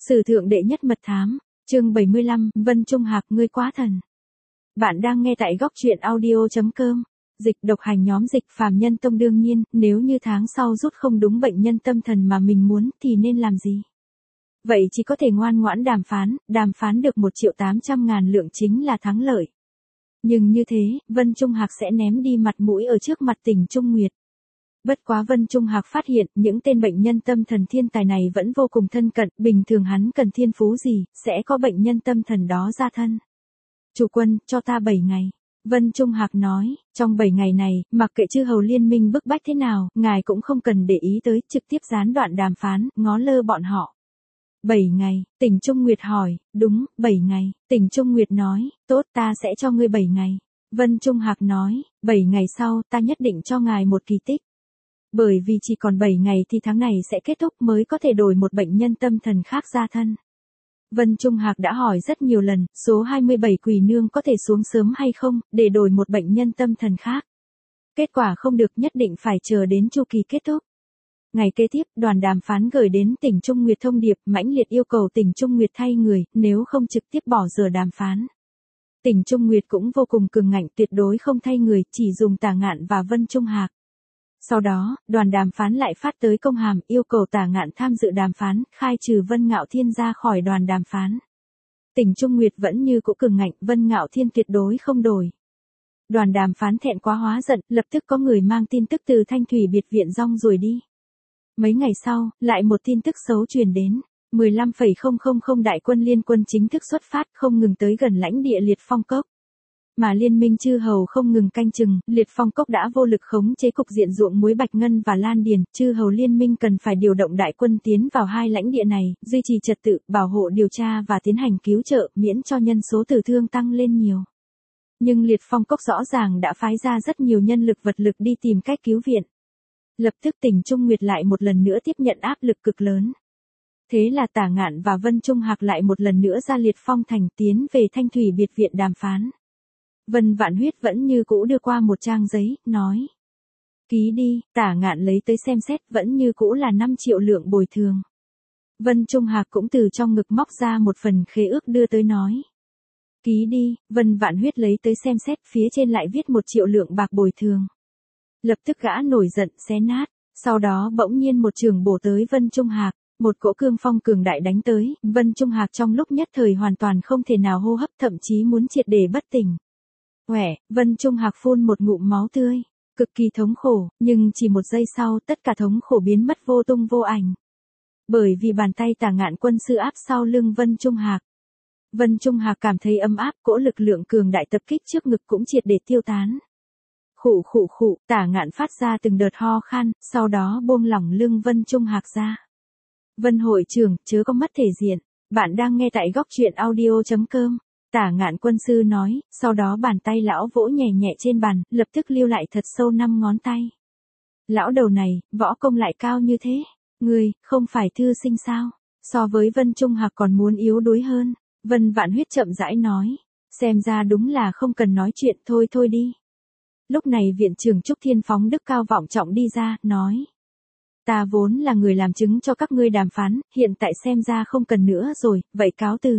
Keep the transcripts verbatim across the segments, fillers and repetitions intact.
Sử thượng đệ nhất mật thám, chương bảy mươi lăm, Vân Trung Hạc ngươi quá thần. Bạn đang nghe tại góc truyện audio.com. Dịch độc hành nhóm dịch phàm nhân tông đương nhiên, nếu như tháng sau rút không đúng bệnh nhân tâm thần mà mình muốn thì nên làm gì? Vậy chỉ có thể ngoan ngoãn đàm phán, đàm phán được một triệu tám trăm ngàn lượng chính là thắng lợi. Nhưng như thế, Vân Trung Hạc sẽ ném đi mặt mũi ở trước mặt Tỉnh Trung Nguyệt. Bất quá Vân Trung Hạc phát hiện, những tên bệnh nhân tâm thần thiên tài này vẫn vô cùng thân cận, bình thường hắn cần thiên phú gì, sẽ có bệnh nhân tâm thần đó ra thân. Chủ quân, cho ta bảy ngày. Vân Trung Hạc nói, trong bảy ngày này, mặc kệ chư hầu liên minh bức bách thế nào, ngài cũng không cần để ý tới, trực tiếp gián đoạn đàm phán, ngó lơ bọn họ. bảy ngày, Tỉnh Trung Nguyệt hỏi, đúng, bảy ngày, Tỉnh Trung Nguyệt nói, tốt ta sẽ cho ngươi bảy ngày. Vân Trung Hạc nói, bảy ngày sau ta nhất định cho ngài một kỳ tích. Bởi vì chỉ còn bảy ngày thì tháng này sẽ kết thúc mới có thể đổi một bệnh nhân tâm thần khác ra thân. Vân Trung Hạc đã hỏi rất nhiều lần, số hai mươi bảy quỷ nương có thể xuống sớm hay không, để đổi một bệnh nhân tâm thần khác. Kết quả không được, nhất định phải chờ đến chu kỳ kết thúc. Ngày kế tiếp, đoàn đàm phán gửi đến Tỉnh Trung Nguyệt thông điệp, mãnh liệt yêu cầu Tỉnh Trung Nguyệt thay người, nếu không trực tiếp bỏ giờ đàm phán. Tỉnh Trung Nguyệt cũng vô cùng cường ngạnh, tuyệt đối không thay người, chỉ dùng Tả Ngạn và Vân Trung Hạc. Sau đó, đoàn đàm phán lại phát tới công hàm, yêu cầu Tả Ngạn tham dự đàm phán, khai trừ Vân Ngạo Thiên ra khỏi đoàn đàm phán. Tỉnh Trung Nguyệt vẫn như cũ cường ngạnh, Vân Ngạo Thiên tuyệt đối không đổi. Đoàn đàm phán thẹn quá hóa giận, lập tức có người mang tin tức từ Thanh Thủy biệt viện rong ruổi đi. Mấy ngày sau, lại một tin tức xấu truyền đến. mười lăm phẩy không không không đại quân liên quân chính thức xuất phát, không ngừng tới gần lãnh địa Liệt Phong Cốc. Mà liên minh chư hầu không ngừng canh chừng, Liệt Phong Cốc đã vô lực khống chế cục diện ruộng muối Bạch Ngân và Lan Điền, chư hầu liên minh cần phải điều động đại quân tiến vào hai lãnh địa này, duy trì trật tự, bảo hộ điều tra và tiến hành cứu trợ, miễn cho nhân số tử thương tăng lên nhiều. Nhưng Liệt Phong Cốc rõ ràng đã phái ra rất nhiều nhân lực vật lực đi tìm cách cứu viện. Lập tức Tỉnh Trung Nguyệt lại một lần nữa tiếp nhận áp lực cực lớn. Thế là Tả Ngạn và Vân Trung Hạc lại một lần nữa ra Liệt Phong thành tiến về Thanh Thủy biệt viện đàm phán. Vân Vạn Huyết vẫn như cũ đưa qua một trang giấy, nói. Ký đi, Tả Ngạn lấy tới xem xét, vẫn như cũ là năm triệu lượng bồi thường. Vân Trung Hạc cũng từ trong ngực móc ra một phần khế ước đưa tới nói. Ký đi, Vân Vạn Huyết lấy tới xem xét, phía trên lại viết một triệu lượng bạc bồi thường. Lập tức gã nổi giận, xé nát, sau đó bỗng nhiên một trường bổ tới Vân Trung Hạc. Một cỗ cương phong cường đại đánh tới, Vân Trung Hạc trong lúc nhất thời hoàn toàn không thể nào hô hấp, thậm chí muốn triệt để bất tỉnh. Quẻ, Vân Trung Hạc phun một ngụm máu tươi, cực kỳ thống khổ, nhưng chỉ một giây sau tất cả thống khổ biến mất vô tung vô ảnh. Bởi vì bàn tay Tả Ngạn quân sư áp sau lưng Vân Trung Hạc. Vân Trung Hạc cảm thấy ấm áp, cỗ lực lượng cường đại tập kích trước ngực cũng triệt để tiêu tán. Khụ khụ khụ, Tả Ngạn phát ra từng đợt ho khan, sau đó buông lỏng lưng Vân Trung Hạc ra. Vân hội trưởng, chớ có mất thể diện, bạn đang nghe tại góc truyện audio.com. Tả Ngạn quân sư nói, sau đó bàn tay lão vỗ nhẹ nhẹ trên bàn, lập tức lưu lại thật sâu năm ngón tay. Lão đầu này, võ công lại cao như thế, ngươi, không phải thư sinh sao, so với Vân Trung Hạc còn muốn yếu đuối hơn. Vân Vạn Huyết chậm rãi nói, xem ra đúng là không cần nói chuyện, thôi thôi đi. Lúc này viện trưởng Trúc Thiên phóng đức cao vọng trọng đi ra, nói. Ta vốn là người làm chứng cho các ngươi đàm phán, hiện tại xem ra không cần nữa rồi, vậy cáo từ.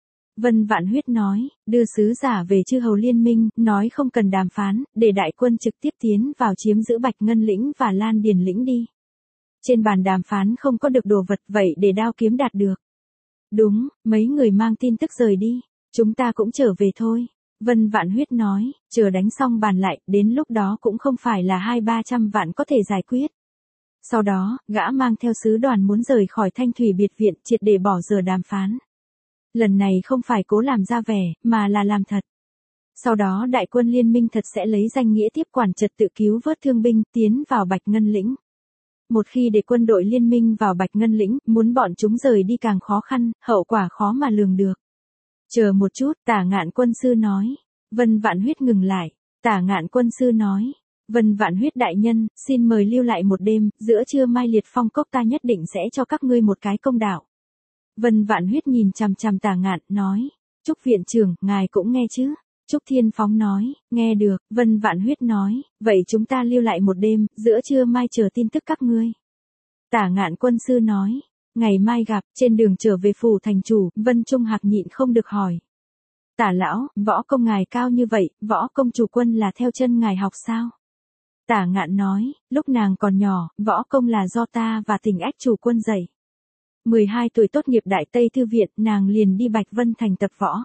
Vân Vạn Huyết nói, đưa sứ giả về chư hầu liên minh, nói không cần đàm phán, để đại quân trực tiếp tiến vào chiếm giữ Bạch Ngân lĩnh và Lan Điền lĩnh đi. Trên bàn đàm phán không có được đồ vật, vậy để đao kiếm đạt được. Đúng, mấy người mang tin tức rời đi, chúng ta cũng trở về thôi. Vân Vạn Huyết nói, chờ đánh xong bàn lại, đến lúc đó cũng không phải là hai ba trăm vạn có thể giải quyết. Sau đó, gã mang theo sứ đoàn muốn rời khỏi Thanh Thủy biệt viện, triệt để bỏ giờ đàm phán. Lần này không phải cố làm ra vẻ, mà là làm thật. Sau đó đại quân liên minh thật sẽ lấy danh nghĩa tiếp quản trật tự cứu vớt thương binh, tiến vào Bạch Ngân lĩnh. Một khi để quân đội liên minh vào Bạch Ngân lĩnh, muốn bọn chúng rời đi càng khó khăn, hậu quả khó mà lường được. Chờ một chút, Tả Ngạn quân sư nói. Vân Vạn Huyết ngừng lại. Tả Ngạn quân sư nói. Vân Vạn Huyết đại nhân, xin mời lưu lại một đêm, giữa trưa mai Liệt Phong Cốc ta nhất định sẽ cho các ngươi một cái công đạo. Vân Vạn Huyết nhìn chằm chằm Tả Ngạn, nói. Trúc viện trưởng, ngài cũng nghe chứ? Trúc Thiên Phóng nói, nghe được. Vân Vạn Huyết nói, vậy chúng ta lưu lại một đêm, giữa trưa mai chờ tin tức các ngươi. Tả Ngạn quân sư nói, Ngày mai gặp, trên đường trở về phủ thành chủ, Vân Trung Hạc nhịn không được hỏi. Tả lão, võ công ngài cao như vậy, võ công chủ quân là theo chân ngài học sao? Tả Ngạn nói, lúc nàng còn nhỏ, võ công là do ta và Tình Ách chủ quân dạy. mười hai tuổi tốt nghiệp Đại Tây Thư viện, nàng liền đi Bạch Vân Thành tập võ.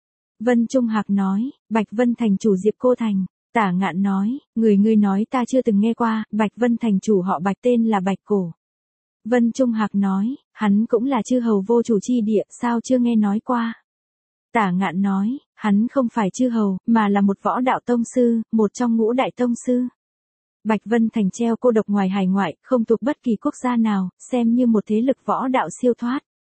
Vân Trung Hạc nói, Bạch Vân Thành chủ Diệp Cô Thành. Tả Ngạn nói, người ngươi nói ta chưa từng nghe qua, Bạch Vân Thành chủ họ Bạch tên là Bạch Cổ. Vân Trung Hạc nói, hắn cũng là chư hầu vô chủ chi địa, sao chưa nghe nói qua? Tả Ngạn nói, hắn không phải chư hầu, mà là một võ đạo tông sư, một trong ngũ đại tông sư. Bạch Vân Thành treo cô độc ngoài hải ngoại, không thuộc bất kỳ quốc gia nào, xem như một thế lực võ đạo siêu thoát.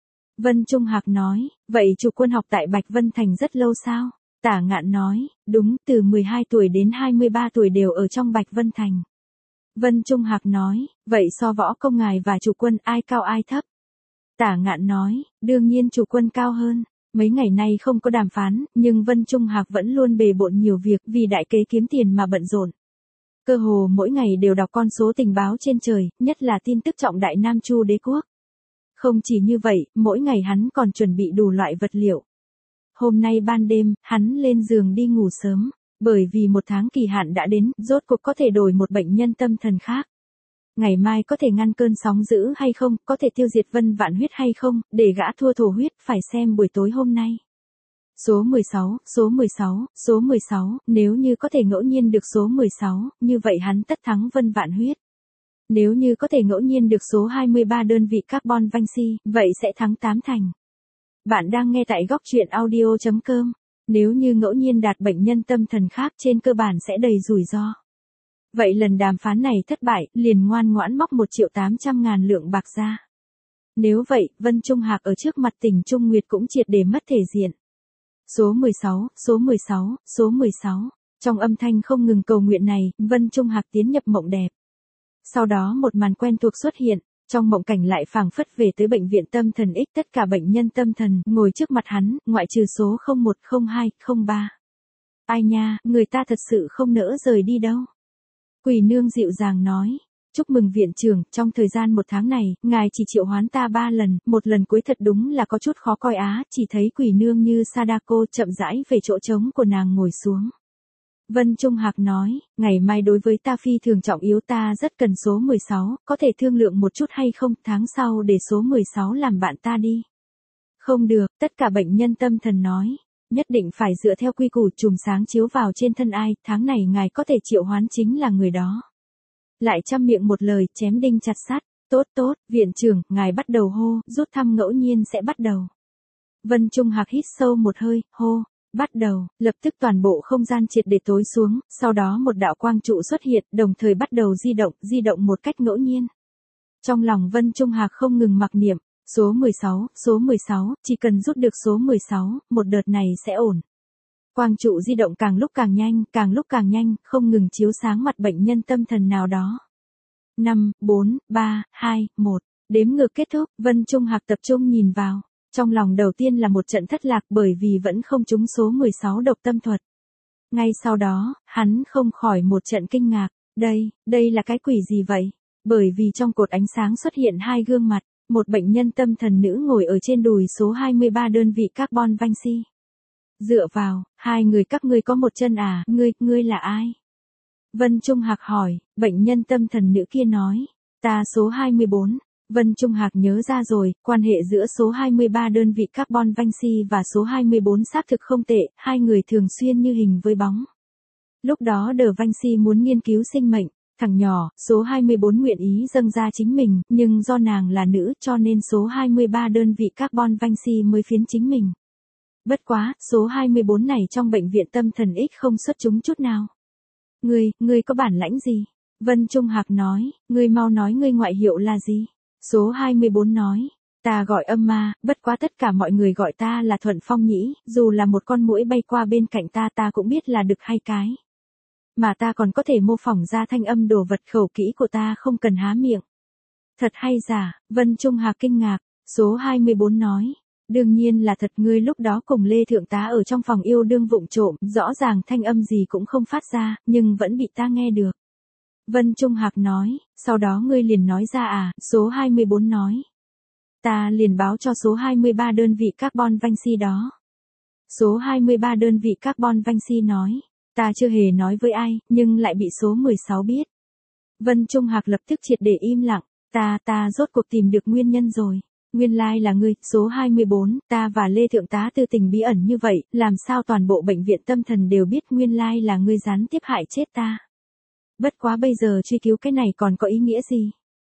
Vân Trung Hạc nói, vậy chủ quân học tại Bạch Vân Thành rất lâu sao? Tả Ngạn nói, đúng, từ mười hai tuổi đến hai mươi ba tuổi đều ở trong Bạch Vân Thành. Vân Trung Hạc nói, vậy so võ công ngài và chủ quân ai cao ai thấp? Tả Ngạn nói, đương nhiên chủ quân cao hơn. Mấy ngày nay không có đàm phán, nhưng Vân Trung Hạc vẫn luôn bề bộn nhiều việc vì đại kế kiếm tiền mà bận rộn. Cơ hồ mỗi ngày đều đọc con số tình báo trên trời, nhất là tin tức trọng đại Nam Chu đế quốc. Không chỉ như vậy, mỗi ngày hắn còn chuẩn bị đủ loại vật liệu. Hôm nay ban đêm, hắn lên giường đi ngủ sớm, bởi vì một tháng kỳ hạn đã đến, rốt cuộc có thể đổi một bệnh nhân tâm thần khác. Ngày mai có thể ngăn cơn sóng dữ hay không, có thể tiêu diệt Vân Vạn Huyết hay không, để gã thua thổ huyết, phải xem buổi tối hôm nay. Số mười sáu, số mười sáu, số mười sáu, nếu như có thể ngẫu nhiên được số mười sáu, như vậy hắn tất thắng Vân Vạn Huyết. Nếu như có thể ngẫu nhiên được số hai mươi ba đơn vị carbon Vanxi, vậy sẽ thắng tám thành. Bạn đang nghe tại góc truyện audio chấm com. Nếu như ngẫu nhiên đạt bệnh nhân tâm thần khác trên cơ bản sẽ đầy rủi ro. Vậy lần đàm phán này thất bại, liền ngoan ngoãn móc một triệu tám trăm ngàn lượng bạc ra. Nếu vậy, Vân Trung Hạc ở trước mặt Tình Trung Nguyệt cũng triệt để mất thể diện. Số mười sáu, số mười sáu, số mười sáu. Trong âm thanh không ngừng cầu nguyện này, Vân Trung Hạc tiến nhập mộng đẹp. Sau đó một màn quen thuộc xuất hiện, trong mộng cảnh lại phảng phất về tới bệnh viện tâm thần X, tất cả bệnh nhân tâm thần ngồi trước mặt hắn, ngoại trừ số không một, không hai, không ba. Ai nha, người ta thật sự không nỡ rời đi đâu. Quỷ nương dịu dàng nói, chúc mừng viện trưởng, trong thời gian một tháng này, ngài chỉ triệu hoán ta ba lần, một lần cuối thật đúng là có chút khó coi á, chỉ thấy quỷ nương như Sadako chậm rãi về chỗ trống của nàng ngồi xuống. Vân Trung Hạc nói, ngày mai đối với ta phi thường trọng yếu, ta rất cần số mười sáu, có thể thương lượng một chút hay không, tháng sau để số mười sáu làm bạn ta đi. Không được, tất cả bệnh nhân tâm thần nói. Nhất định phải dựa theo quy củ, chùm sáng chiếu vào trên thân ai, tháng này ngài có thể triệu hoán chính là người đó. Lại trăm miệng một lời, chém đinh chặt sắt, tốt tốt, viện trưởng, ngài bắt đầu hô, rút thăm ngẫu nhiên sẽ bắt đầu. Vân Trung Hạc hít sâu một hơi, hô, bắt đầu, lập tức toàn bộ không gian triệt để tối xuống, sau đó một đạo quang trụ xuất hiện, đồng thời bắt đầu di động, di động một cách ngẫu nhiên. Trong lòng Vân Trung Hạc không ngừng mặc niệm. Số mười sáu, số mười sáu, chỉ cần rút được số mười sáu, một đợt này sẽ ổn. Quang trụ di động càng lúc càng nhanh, càng lúc càng nhanh, không ngừng chiếu sáng mặt bệnh nhân tâm thần nào đó. năm, bốn, ba, hai, một, đếm ngược kết thúc, Vân Trung Hạc tập trung nhìn vào. Trong lòng đầu tiên là một trận thất lạc bởi vì vẫn không trúng số mười sáu độc tâm thuật. Ngay sau đó, hắn không khỏi một trận kinh ngạc, đây, đây là cái quỷ gì vậy? Bởi vì trong cột ánh sáng xuất hiện hai gương mặt. Một bệnh nhân tâm thần nữ ngồi ở trên đùi số hai mươi ba đơn vị carbon Vanxi. Dựa vào, hai người các ngươi có một chân à, ngươi, ngươi là ai? Vân Trung Hạc hỏi, bệnh nhân tâm thần nữ kia nói, ta số hai mươi bốn. Vân Trung Hạc nhớ ra rồi, quan hệ giữa số hai mươi ba đơn vị carbon Vanxi và số hai mươi bốn xác thực không tệ, hai người thường xuyên như hình với bóng. Lúc đó Đờ Vanxi muốn nghiên cứu sinh mệnh. Thằng nhỏ, số hai mươi bốn nguyện ý dâng ra chính mình, nhưng do nàng là nữ cho nên số hai mươi ba đơn vị carbon Vanxi mới phiến chính mình. Bất quá, số hai mươi bốn này trong bệnh viện tâm thần X không xuất chúng chút nào. Ngươi, ngươi có bản lãnh gì? Vân Trung Hạc nói, ngươi mau nói ngươi ngoại hiệu là gì? Số hai mươi bốn nói, ta gọi âm ma, bất quá tất cả mọi người gọi ta là Thuận Phong nhĩ, dù là một con muỗi bay qua bên cạnh ta ta cũng biết là đực hay cái. Mà ta còn có thể mô phỏng ra thanh âm đồ vật, khẩu kỹ của ta không cần há miệng. Thật hay giả? Vân Trung Hạc kinh ngạc, số hai mươi bốn nói. Đương nhiên là thật, ngươi lúc đó cùng Lê Thượng tá ở trong phòng yêu đương vụng trộm, rõ ràng thanh âm gì cũng không phát ra, nhưng vẫn bị ta nghe được. Vân Trung Hạc nói, sau đó ngươi liền nói ra à, số hai mươi bốn nói. ta liền báo cho số hai mươi ba đơn vị carbon Vinci đó. Số hai mươi ba đơn vị carbon Vinci nói, ta chưa hề nói với ai, nhưng lại bị số mười sáu biết. Vân Trung Hạc lập tức triệt để im lặng, ta, ta rốt cuộc tìm được nguyên nhân rồi. Nguyên lai là ngươi, số hai mươi bốn, ta và Lê Thượng tá tư tình bí ẩn như vậy, làm sao toàn bộ bệnh viện tâm thần đều biết nguyên lai là ngươi gián tiếp hại chết ta. Bất quá bây giờ truy cứu cái này còn có ý nghĩa gì?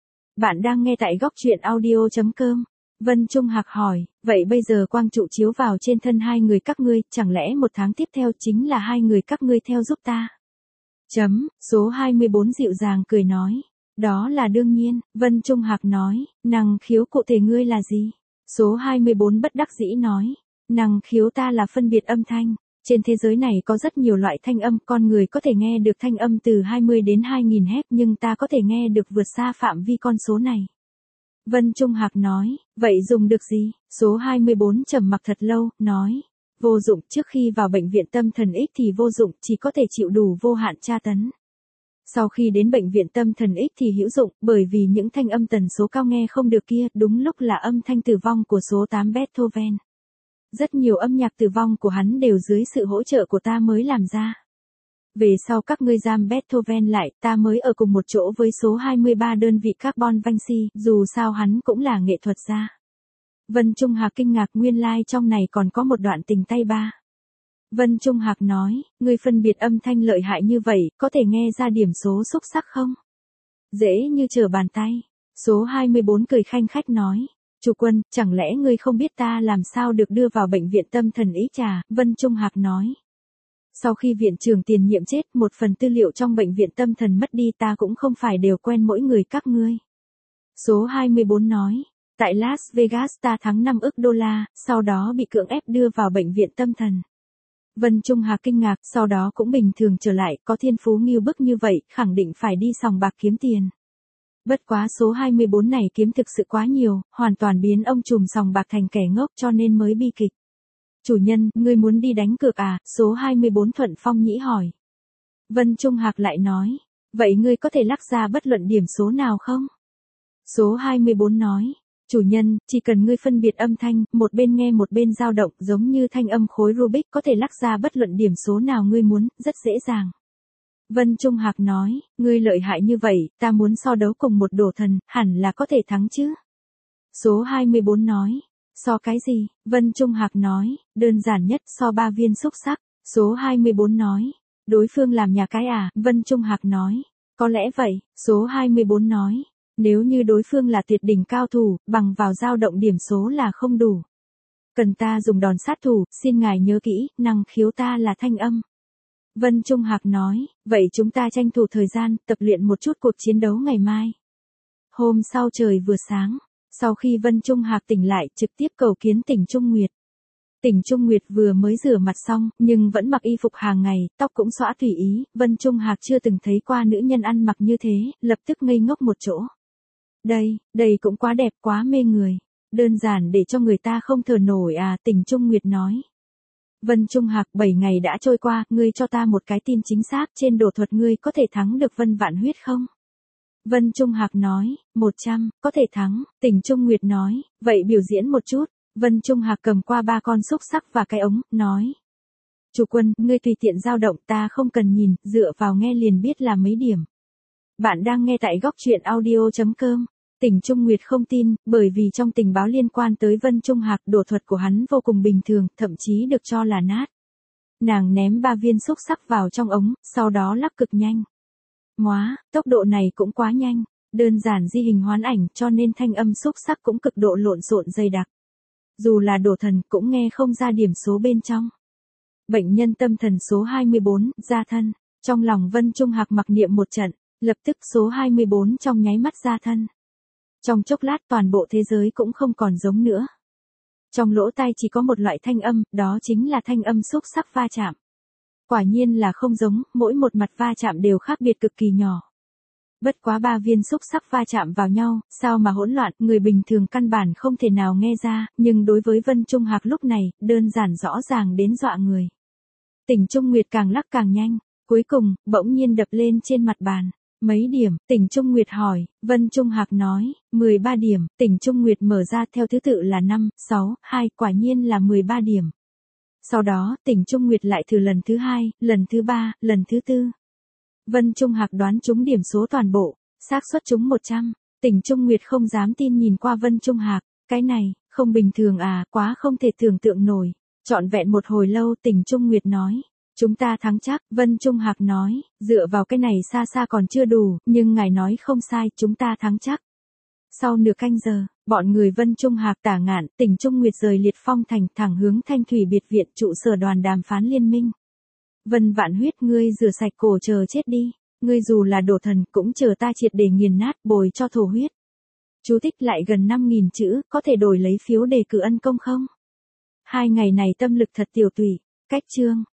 Bạn đang nghe tại góc truyện audio.com. Vân Trung Hạc hỏi, vậy bây giờ quang trụ chiếu vào trên thân hai người các ngươi, chẳng lẽ một tháng tiếp theo chính là hai người các ngươi theo giúp ta? Chấm, số hai mươi bốn dịu dàng cười nói. Đó là đương nhiên, Vân Trung Hạc nói, năng khiếu cụ thể ngươi là gì? Số hai mươi bốn bất đắc dĩ nói, năng khiếu ta là phân biệt âm thanh. Trên thế giới này có rất nhiều loại thanh âm, con người có thể nghe được thanh âm từ hai mươi đến hai nghìn héc nhưng ta có thể nghe được vượt xa phạm vi con số này. Vân Trung Hạc nói, vậy dùng được gì? Số hai mươi bốn trầm mặc thật lâu, nói, vô dụng, trước khi vào bệnh viện tâm thần X thì vô dụng, chỉ có thể chịu đủ vô hạn tra tấn. Sau khi đến bệnh viện tâm thần X thì hữu dụng, bởi vì những thanh âm tần số cao nghe không được kia, đúng lúc là âm thanh tử vong của số tám Beethoven. Rất nhiều âm nhạc tử vong của hắn đều dưới sự hỗ trợ của ta mới làm ra. Về sau các ngươi giam Beethoven lại, ta mới ở cùng một chỗ với số hai mươi ba đơn vị carbon Vinci, dù sao hắn cũng là nghệ thuật gia. Vân Trung Hạc kinh ngạc, nguyên lai like trong này còn có một đoạn tình tay ba. Vân Trung Hạc nói, ngươi phân biệt âm thanh lợi hại như vậy, có thể nghe ra điểm số xúc sắc không? Dễ như trở bàn tay. Số hai mươi bốn cười khanh khách nói, chủ quân, chẳng lẽ ngươi không biết ta làm sao được đưa vào bệnh viện tâm thần ý trà? Vân Trung Hạc nói. Sau khi viện trưởng tiền nhiệm chết, một phần tư liệu trong bệnh viện tâm thần mất đi, ta cũng không phải đều quen mỗi người các ngươi. Số hai mươi bốn nói, tại Las Vegas ta thắng năm ức đô la, sau đó bị cưỡng ép đưa vào bệnh viện tâm thần. Vân Trung Hạc kinh ngạc, sau đó cũng bình thường trở lại, có thiên phú nghiêu bức như vậy, khẳng định phải đi sòng bạc kiếm tiền. Bất quá số hai mươi bốn này kiếm thực sự quá nhiều, hoàn toàn biến ông trùm sòng bạc thành kẻ ngốc cho nên mới bi kịch. Chủ nhân, ngươi muốn đi đánh cược à? Số hai mươi bốn Thuận Phong Nhĩ hỏi. Vân Trung Hạc lại nói, vậy ngươi có thể lắc ra bất luận điểm số nào không? Số hai mươi bốn nói, chủ nhân, chỉ cần ngươi phân biệt âm thanh, một bên nghe một bên dao động, giống như thanh âm khối Rubik, có thể lắc ra bất luận điểm số nào ngươi muốn, rất dễ dàng. Vân Trung Hạc nói, ngươi lợi hại như vậy, ta muốn so đấu cùng một đồ thần, hẳn là có thể thắng chứ. Số hai mươi bốn nói, so cái gì? Vân Trung Hạc nói, đơn giản nhất, so ba viên xúc sắc. Số hai mươi bốn nói, đối phương làm nhà cái à? Vân Trung Hạc nói, có lẽ vậy. Số hai mươi bốn nói, nếu như đối phương là tuyệt đỉnh cao thủ, bằng vào dao động điểm số là không đủ. Cần ta dùng đòn sát thủ, xin ngài nhớ kỹ, năng khiếu ta là thanh âm. Vân Trung Hạc nói, vậy chúng ta tranh thủ thời gian, tập luyện một chút cuộc chiến đấu ngày mai. Hôm sau trời vừa sáng, sau khi Vân Trung Hạc tỉnh lại, trực tiếp cầu kiến Tỉnh Trung Nguyệt. Tỉnh Trung Nguyệt vừa mới rửa mặt xong, nhưng vẫn mặc y phục hàng ngày, tóc cũng xõa tùy ý, Vân Trung Hạc chưa từng thấy qua nữ nhân ăn mặc như thế, lập tức ngây ngốc một chỗ. Đây, đây cũng quá đẹp, quá mê người. Đơn giản để cho người ta không thở nổi à, Tỉnh Trung Nguyệt nói. Vân Trung Hạc, bảy ngày đã trôi qua, ngươi cho ta một cái tin chính xác, trên đồ thuật ngươi có thể thắng được Vân Vạn Huyết không? Vân Trung Hạc nói, một trăm, có thể thắng. Tỉnh Trung Nguyệt nói, vậy biểu diễn một chút. Vân Trung Hạc cầm qua ba con xúc sắc và cái ống, nói. Chủ quân, ngươi tùy tiện dao động, ta không cần nhìn, dựa vào nghe liền biết là mấy điểm. Bạn đang nghe tại góc truyện audio.com. Tỉnh Trung Nguyệt không tin, bởi vì trong tình báo liên quan tới Vân Trung Hạc, đồ thuật của hắn vô cùng bình thường, thậm chí được cho là nát. Nàng ném ba viên xúc sắc vào trong ống, sau đó lắc cực nhanh. Móa, tốc độ này cũng quá nhanh, đơn giản di hình hoán ảnh cho nên thanh âm xúc sắc cũng cực độ lộn xộn dày đặc. Dù là đồ thần cũng nghe không ra điểm số bên trong. Bệnh nhân tâm thần số hai mươi bốn, ra thân. Trong lòng Vân Trung Hạc mặc niệm một trận, lập tức số hai mươi bốn trong nháy mắt ra thân. Trong chốc lát toàn bộ thế giới cũng không còn giống nữa. Trong lỗ tai chỉ có một loại thanh âm, đó chính là thanh âm xúc sắc va chạm. Quả nhiên là không giống, mỗi một mặt va chạm đều khác biệt cực kỳ nhỏ. Bất quá ba viên xúc sắc va chạm vào nhau, sao mà hỗn loạn, người bình thường căn bản không thể nào nghe ra, nhưng đối với Vân Trung Hạc lúc này, đơn giản rõ ràng đến dọa người. Tỉnh Trung Nguyệt càng lắc càng nhanh, cuối cùng, bỗng nhiên đập lên trên mặt bàn. Mấy điểm, Tỉnh Trung Nguyệt hỏi, Vân Trung Hạc nói, mười ba điểm, Tỉnh Trung Nguyệt mở ra theo thứ tự là năm, sáu, hai, quả nhiên là mười ba điểm. Sau đó, Tỉnh Trung Nguyệt lại thử lần thứ hai, lần thứ ba, lần thứ tư. Vân Trung Hạc đoán trúng điểm số toàn bộ, xác suất trúng một trăm. Tỉnh Trung Nguyệt không dám tin nhìn qua Vân Trung Hạc, cái này, không bình thường à, quá không thể tưởng tượng nổi. Trọn vẹn một hồi lâu Tỉnh Trung Nguyệt nói, chúng ta thắng chắc, Vân Trung Hạc nói, dựa vào cái này xa xa còn chưa đủ, nhưng ngài nói không sai, chúng ta thắng chắc. Sau nửa canh giờ, bọn người Vân Trung Hạc Tả Ngạn, Tỉnh Trung Nguyệt rời Liệt Phong thành thẳng hướng Thanh Thủy biệt viện trụ sở đoàn đàm phán liên minh. Vân Vạn Huyết, ngươi rửa sạch cổ chờ chết đi, ngươi dù là đổ thần cũng chờ ta triệt để nghiền nát bồi cho thổ huyết. Chú thích lại gần năm nghìn chữ, có thể đổi lấy phiếu đề cử ân công không? Hai ngày này tâm lực thật tiểu tụy, cách chương.